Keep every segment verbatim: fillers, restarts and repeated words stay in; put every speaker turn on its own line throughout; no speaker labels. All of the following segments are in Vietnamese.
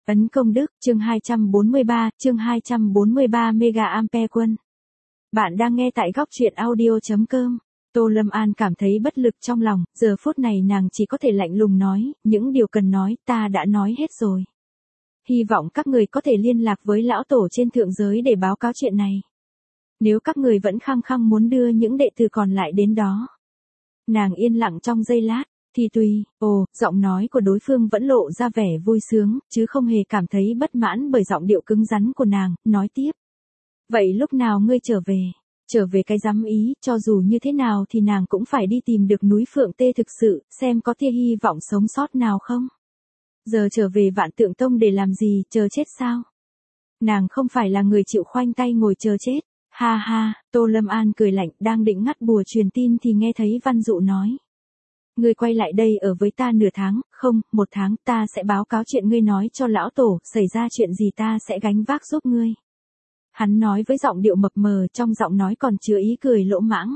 Ấn công đức, chương hai trăm bốn mươi ba, chương hai trăm bốn mươi ba Mega Ampere Quân. Bạn đang nghe tại góc truyện audio chấm com. Tô Lâm An cảm thấy bất lực trong lòng, giờ phút này nàng chỉ có thể lạnh lùng nói, những điều cần nói, ta đã nói hết rồi. Hy vọng các người có thể liên lạc với lão tổ trên thượng giới để báo cáo chuyện này. Nếu các người vẫn khăng khăng muốn đưa những đệ tử còn lại đến đó. Nàng yên lặng trong giây lát. Thì tùy, ồ, giọng nói của đối phương vẫn lộ ra vẻ vui sướng, chứ không hề cảm thấy bất mãn bởi giọng điệu cứng rắn của nàng, nói tiếp. Vậy lúc nào ngươi trở về? Trở về cái dám ý, cho dù như thế nào thì nàng cũng phải đi tìm được núi Phượng Tê thực sự, xem có tia hy vọng sống sót nào không? Giờ trở về Vạn Tượng Tông để làm gì, chờ chết sao? Nàng không phải là người chịu khoanh tay ngồi chờ chết. Ha ha, Tô Lâm An cười lạnh, đang định ngắt bùa truyền tin thì nghe thấy Văn Dụ nói. Ngươi quay lại đây ở với ta nửa tháng, không, một tháng, ta sẽ báo cáo chuyện ngươi nói cho lão tổ, xảy ra chuyện gì ta sẽ gánh vác giúp ngươi. Hắn nói với giọng điệu mập mờ, trong giọng nói còn chứa ý cười lỗ mãng.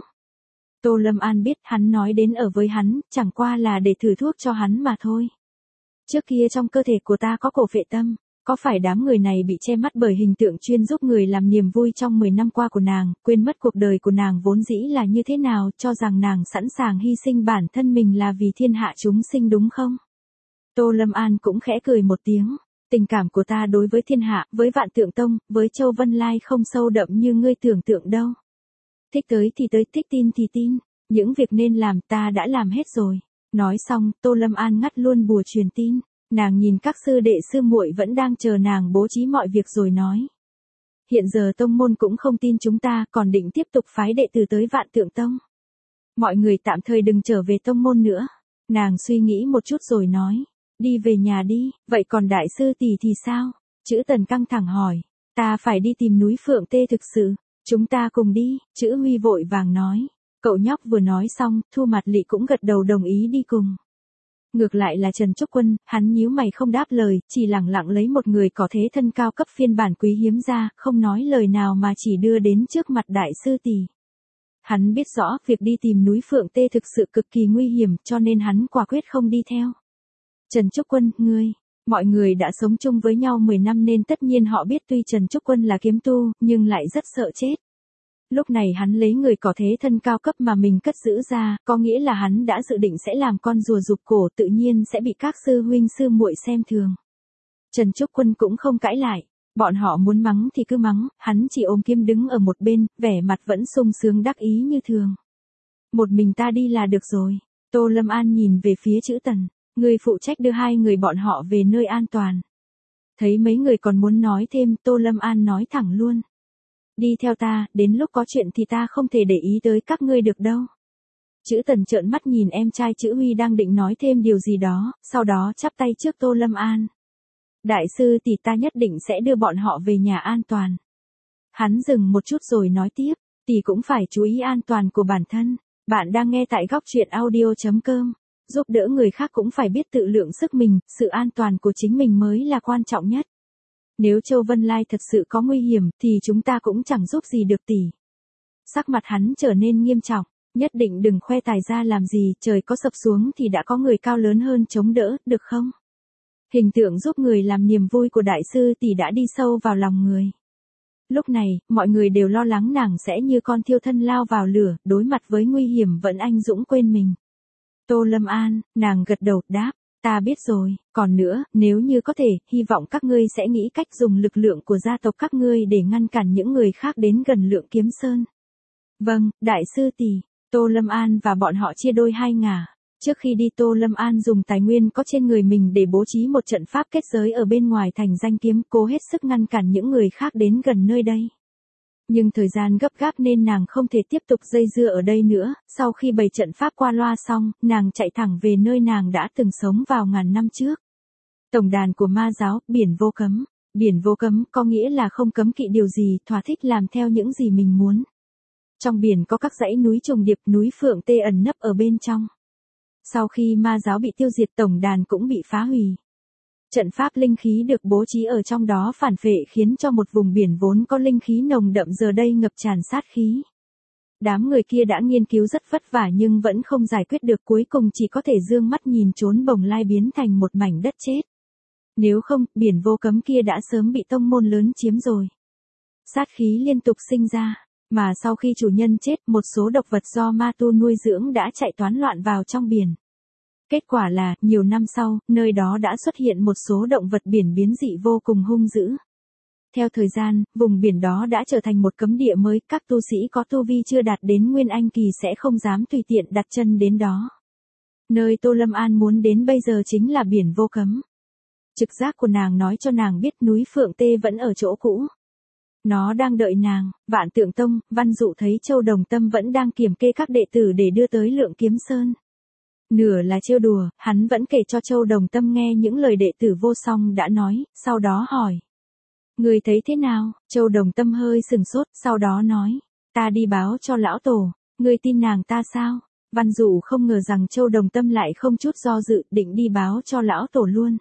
Tô Lâm An biết hắn nói đến ở với hắn, chẳng qua là để thử thuốc cho hắn mà thôi. Trước kia trong cơ thể của ta có cổ phệ tâm. Có phải đám người này bị che mắt bởi hình tượng chuyên giúp người làm niềm vui trong mười năm qua của nàng, quên mất cuộc đời của nàng vốn dĩ là như thế nào, cho rằng nàng sẵn sàng hy sinh bản thân mình là vì thiên hạ chúng sinh đúng không? Tô Lâm An cũng khẽ cười một tiếng, tình cảm của ta đối với thiên hạ, với Vạn Tượng Tông, với Châu Vân Lai không sâu đậm như ngươi tưởng tượng đâu. Thích tới thì tới, thích tin thì tin, những việc nên làm ta đã làm hết rồi. Nói xong, Tô Lâm An ngắt luôn bùa truyền tin. Nàng nhìn các sư đệ sư muội vẫn đang chờ nàng bố trí mọi việc rồi nói. Hiện giờ tông môn cũng không tin chúng ta, còn định tiếp tục phái đệ tử tới Vạn Tượng Tông. Mọi người tạm thời đừng trở về tông môn nữa. Nàng suy nghĩ một chút rồi nói. Đi về nhà đi, vậy còn đại sư tỷ thì sao? Chữ Tần căng thẳng hỏi. Ta phải đi tìm núi Phượng Tê thực sự. Chúng ta cùng đi, chữ Huy vội vàng nói. Cậu nhóc vừa nói xong, Thu Mạt Lị cũng gật đầu đồng ý đi cùng. Ngược lại là Trần Trúc Quân, hắn nhíu mày không đáp lời, chỉ lẳng lặng lấy một người có thế thân cao cấp phiên bản quý hiếm ra, không nói lời nào mà chỉ đưa đến trước mặt đại sư tỷ. Hắn biết rõ việc đi tìm núi Phượng Tê thực sự cực kỳ nguy hiểm, cho nên hắn quả quyết không đi theo. Trần Trúc Quân, ngươi, mọi người đã sống chung với nhau mười năm nên tất nhiên họ biết tuy Trần Trúc Quân là kiếm tu, nhưng lại rất sợ chết. Lúc này hắn lấy người có thế thân cao cấp mà mình cất giữ ra, có nghĩa là hắn đã dự định sẽ làm con rùa rụt cổ, tự nhiên sẽ bị các sư huynh sư muội xem thường. Trần Trúc Quân cũng không cãi lại, bọn họ muốn mắng thì cứ mắng, hắn chỉ ôm kiếm đứng ở một bên, vẻ mặt vẫn sung sướng đắc ý như thường. Một mình ta đi là được rồi. Tô Lâm An nhìn về phía chữ Tần, người phụ trách đưa hai người bọn họ về nơi an toàn. Thấy mấy người còn muốn nói thêm, Tô Lâm An nói thẳng luôn. Đi theo ta, đến lúc có chuyện thì ta không thể để ý tới các ngươi được đâu. Chữ Tần trợn mắt nhìn em trai chữ Huy đang định nói thêm điều gì đó, sau đó chắp tay trước Tô Lâm An. Đại sư tỷ ta nhất định sẽ đưa bọn họ về nhà an toàn. Hắn dừng một chút rồi nói tiếp, tỷ cũng phải chú ý an toàn của bản thân. Bạn đang nghe tại góc truyện audio chấm com. Giúp đỡ người khác cũng phải biết tự lượng sức mình, sự an toàn của chính mình mới là quan trọng nhất. Nếu Châu Vân Lai thật sự có nguy hiểm thì chúng ta cũng chẳng giúp gì được tỷ. Sắc mặt hắn trở nên nghiêm trọng, nhất định đừng khoe tài ra làm gì, trời có sập xuống thì đã có người cao lớn hơn chống đỡ, được không? Hình tượng giúp người làm niềm vui của đại sư tỷ đã đi sâu vào lòng người. Lúc này, mọi người đều lo lắng nàng sẽ như con thiêu thân lao vào lửa, đối mặt với nguy hiểm vẫn anh dũng quên mình. Tô Lâm An, nàng gật đầu, đáp. Ta biết rồi, còn nữa, nếu như có thể, hy vọng các ngươi sẽ nghĩ cách dùng lực lượng của gia tộc các ngươi để ngăn cản những người khác đến gần Lượng Kiếm Sơn. Vâng, đại sư tỷ. Tô Lâm An và bọn họ chia đôi hai ngả. Trước khi đi Tô Lâm An dùng tài nguyên có trên người mình để bố trí một trận pháp kết giới ở bên ngoài thành Danh Kiếm, cố hết sức ngăn cản những người khác đến gần nơi đây. Nhưng thời gian gấp gáp nên nàng không thể tiếp tục dây dưa ở đây nữa, sau khi bày trận pháp qua loa xong, nàng chạy thẳng về nơi nàng đã từng sống vào ngàn năm trước. Tổng đàn của ma giáo, biển vô cấm. Biển vô cấm có nghĩa là không cấm kỵ điều gì, thỏa thích làm theo những gì mình muốn. Trong biển có các dãy núi trùng điệp, núi Phượng Tê ẩn nấp ở bên trong. Sau khi ma giáo bị tiêu diệt, tổng đàn cũng bị phá hủy. Trận pháp linh khí được bố trí ở trong đó phản phệ khiến cho một vùng biển vốn có linh khí nồng đậm giờ đây ngập tràn sát khí. Đám người kia đã nghiên cứu rất vất vả nhưng vẫn không giải quyết được, cuối cùng chỉ có thể dương mắt nhìn trốn bồng lai biến thành một mảnh đất chết. Nếu không, biển vô cấm kia đã sớm bị tông môn lớn chiếm rồi. Sát khí liên tục sinh ra, mà sau khi chủ nhân chết, một số độc vật do ma tu nuôi dưỡng đã chạy toán loạn vào trong biển. Kết quả là, nhiều năm sau, nơi đó đã xuất hiện một số động vật biển biến dị vô cùng hung dữ. Theo thời gian, vùng biển đó đã trở thành một cấm địa mới, các tu sĩ có tu vi chưa đạt đến Nguyên Anh kỳ sẽ không dám tùy tiện đặt chân đến đó. Nơi Tô Lâm An muốn đến bây giờ chính là biển vô cấm. Trực giác của nàng nói cho nàng biết núi Phượng Tê vẫn ở chỗ cũ. Nó đang đợi nàng. Vạn Tượng Tông, Văn Dụ thấy Châu Đồng Tâm vẫn đang kiểm kê các đệ tử để đưa tới Lượng Kiếm Sơn. Nửa là trêu đùa, hắn vẫn kể cho Châu Đồng Tâm nghe những lời đệ tử vô song đã nói, sau đó hỏi. Người thấy thế nào? Châu Đồng Tâm hơi sừng sốt, sau đó nói. Ta đi báo cho lão tổ, người tin nàng ta sao? Văn Dụ không ngờ rằng Châu Đồng Tâm lại không chút do dự, định đi báo cho lão tổ luôn.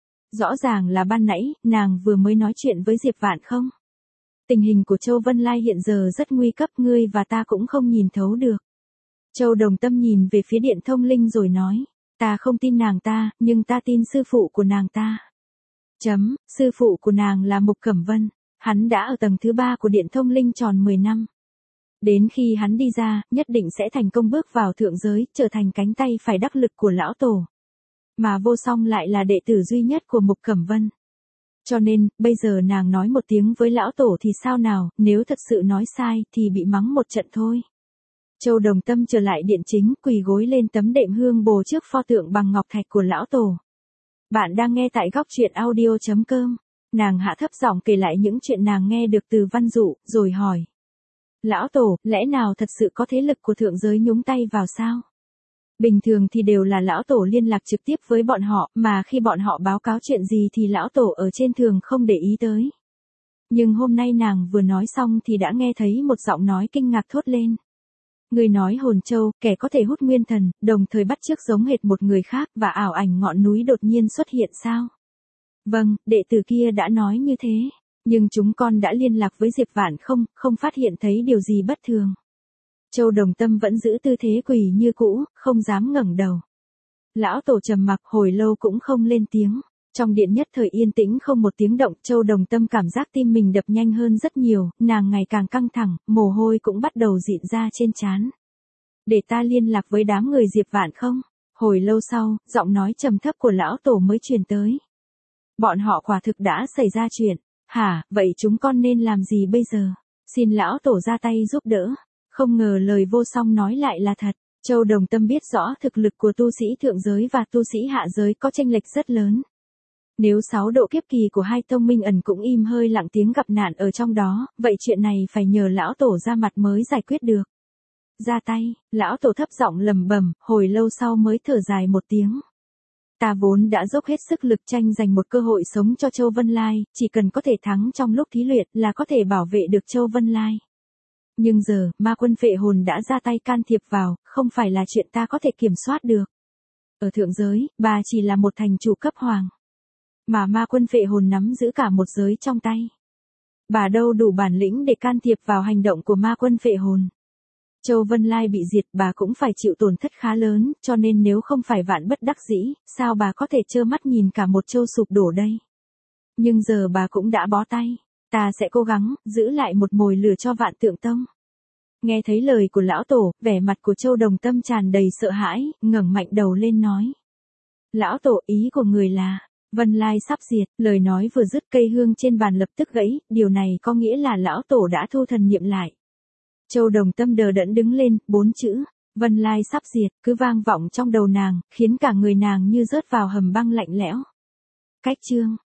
Rõ ràng là ban nãy, nàng vừa mới nói chuyện với Diệp Vạn không? Tình hình của Châu Vân Lai hiện giờ rất nguy cấp, ngươi và ta cũng không nhìn thấu được. Châu Đồng Tâm nhìn về phía Điện Thông Linh rồi nói, ta không tin nàng ta, nhưng ta tin sư phụ của nàng ta. Chấm, sư phụ của nàng là Mục Cẩm Vân, hắn đã ở tầng thứ ba của Điện Thông Linh tròn mười năm. Đến khi hắn đi ra, nhất định sẽ thành công bước vào thượng giới, trở thành cánh tay phải đắc lực của lão tổ. Mà Vô Song lại là đệ tử duy nhất của Mục Cẩm Vân. Cho nên, bây giờ nàng nói một tiếng với lão tổ thì sao nào, nếu thật sự nói sai thì bị mắng một trận thôi. Châu Đồng Tâm trở lại điện chính, quỳ gối lên tấm đệm hương bồ trước pho tượng bằng ngọc thạch của lão tổ. Bạn đang nghe tại góc truyện audio chấm com. Nàng hạ thấp giọng kể lại những chuyện nàng nghe được từ Văn Dụ, rồi hỏi. Lão tổ, lẽ nào thật sự có thế lực của thượng giới nhúng tay vào sao? Bình thường thì đều là lão tổ liên lạc trực tiếp với bọn họ, mà khi bọn họ báo cáo chuyện gì thì lão tổ ở trên thường không để ý tới. Nhưng hôm nay nàng vừa nói xong thì đã nghe thấy một giọng nói kinh ngạc thốt lên. Người nói hồn châu, kẻ có thể hút nguyên thần, đồng thời bắt chước giống hệt một người khác và ảo ảnh ngọn núi đột nhiên xuất hiện sao? Vâng, đệ tử kia đã nói như thế. Nhưng chúng con đã liên lạc với Diệp Vạn không, không phát hiện thấy điều gì bất thường. Châu Đồng Tâm vẫn giữ tư thế quỳ như cũ, không dám ngẩng đầu. Lão tổ trầm mặc hồi lâu cũng không lên tiếng. Trong điện nhất thời yên tĩnh không một tiếng động, Châu Đồng Tâm cảm giác tim mình đập nhanh hơn rất nhiều, nàng ngày càng căng thẳng, mồ hôi cũng bắt đầu rịn ra trên trán. Để ta liên lạc với đám người Diệp Vạn không? Hồi lâu sau, giọng nói trầm thấp của lão tổ mới truyền tới. Bọn họ quả thực đã xảy ra chuyện. Hả, vậy chúng con nên làm gì bây giờ? Xin lão tổ ra tay giúp đỡ. Không ngờ lời Vô Song nói lại là thật. Châu Đồng Tâm biết rõ thực lực của tu sĩ thượng giới và tu sĩ hạ giới có chênh lệch rất lớn. Nếu sáu độ kiếp kỳ của hai tông minh ẩn cũng im hơi lặng tiếng gặp nạn ở trong đó, vậy chuyện này phải nhờ lão tổ ra mặt mới giải quyết được. Ra tay, lão tổ thấp giọng lầm bầm, hồi lâu sau mới thở dài một tiếng. Ta vốn đã dốc hết sức lực tranh giành một cơ hội sống cho Châu Vân Lai, chỉ cần có thể thắng trong lúc thí luyện là có thể bảo vệ được Châu Vân Lai. Nhưng giờ, ma quân phệ hồn đã ra tay can thiệp vào, không phải là chuyện ta có thể kiểm soát được. Ở thượng giới, bà chỉ là một thành chủ cấp hoàng. Mà ma quân phệ hồn nắm giữ cả một giới trong tay. Bà đâu đủ bản lĩnh để can thiệp vào hành động của ma quân phệ hồn. Châu Vân Lai bị diệt, bà cũng phải chịu tổn thất khá lớn, cho nên nếu không phải vạn bất đắc dĩ, sao bà có thể trơ mắt nhìn cả một châu sụp đổ đây. Nhưng giờ bà cũng đã bó tay, ta sẽ cố gắng, giữ lại một mồi lửa cho Vạn Tượng Tông. Nghe thấy lời của lão tổ, vẻ mặt của Châu Đồng Tâm tràn đầy sợ hãi, ngẩng mạnh đầu lên nói. Lão tổ, ý của người là, Vân Lai sắp diệt, lời nói vừa dứt cây hương trên bàn lập tức gãy, điều này có nghĩa là lão tổ đã thu thần niệm lại. Châu Đồng Tâm đờ đẫn đứng lên, bốn chữ, Vân Lai sắp diệt, cứ vang vọng trong đầu nàng, khiến cả người nàng như rớt vào hầm băng lạnh lẽo. Cách chương.